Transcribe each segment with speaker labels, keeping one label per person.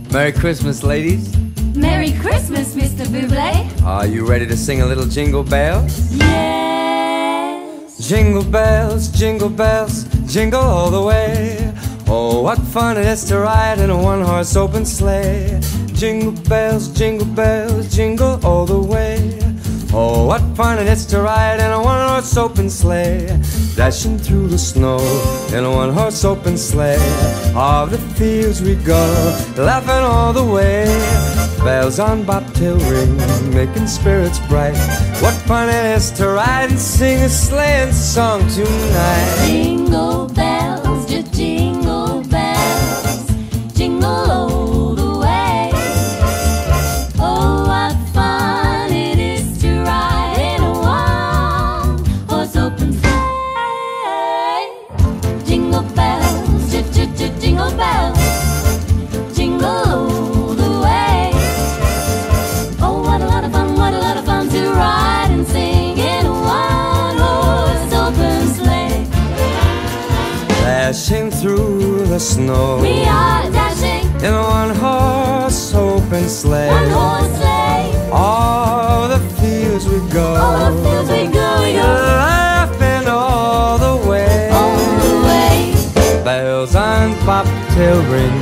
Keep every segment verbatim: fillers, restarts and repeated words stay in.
Speaker 1: Merry Christmas, ladies.
Speaker 2: Merry Christmas, Mister Bublé.
Speaker 1: Are you ready to sing a little Jingle Bells?
Speaker 2: Yes.
Speaker 1: Jingle bells, jingle bells, jingle all the way. Oh, what fun it is to ride in a one-horse open sleigh. Jingle bells, jingle bells, jingle all the way. Oh, what fun it is to ride in a one-horse open sleigh. Dashing through the snow in a one-horse open sleigh. Off the fields we go, laughing all the way. Bells on bobtail ring, making spirits bright. What fun it is to ride and sing a sleighing song tonight.
Speaker 2: Jingle bells, just jingle bells, jingle all the way. Oh, what fun it is to ride in a one-horse open sleigh. Jingle bells, just, just, just jingle bells, jingle all the way. Oh, what a lot of fun, what a lot of fun to ride and sing in a one-horse open sleigh.
Speaker 1: Dashing through the snow,
Speaker 2: We are dashing
Speaker 1: in a one-horse open sleigh.
Speaker 2: one horse sleigh.
Speaker 1: All the fields we go,
Speaker 2: All the fields we go, we go
Speaker 1: laughing all the way.
Speaker 2: all the way.
Speaker 1: Bells on bobtail ring,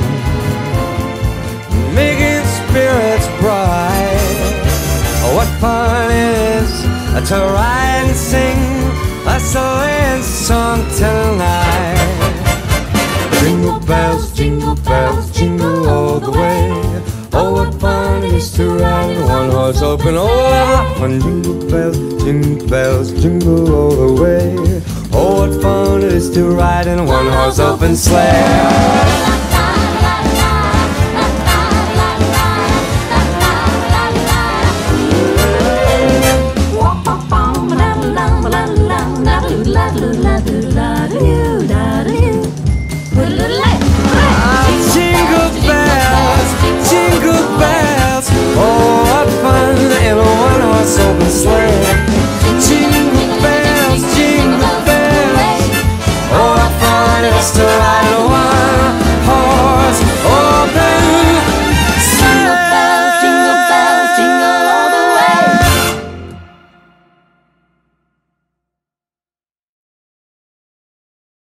Speaker 1: making spirits bright. Oh, what fun it is to ride and sing a sleighing song tonight. Jingle bells, jingle bells, jingle all the way. Oh, what fun it is to ride in one horse open. Oh, what fun! Jingle bells, jingle bells, jingle all the way. Oh, what fun it is to ride in a one horse open sleigh.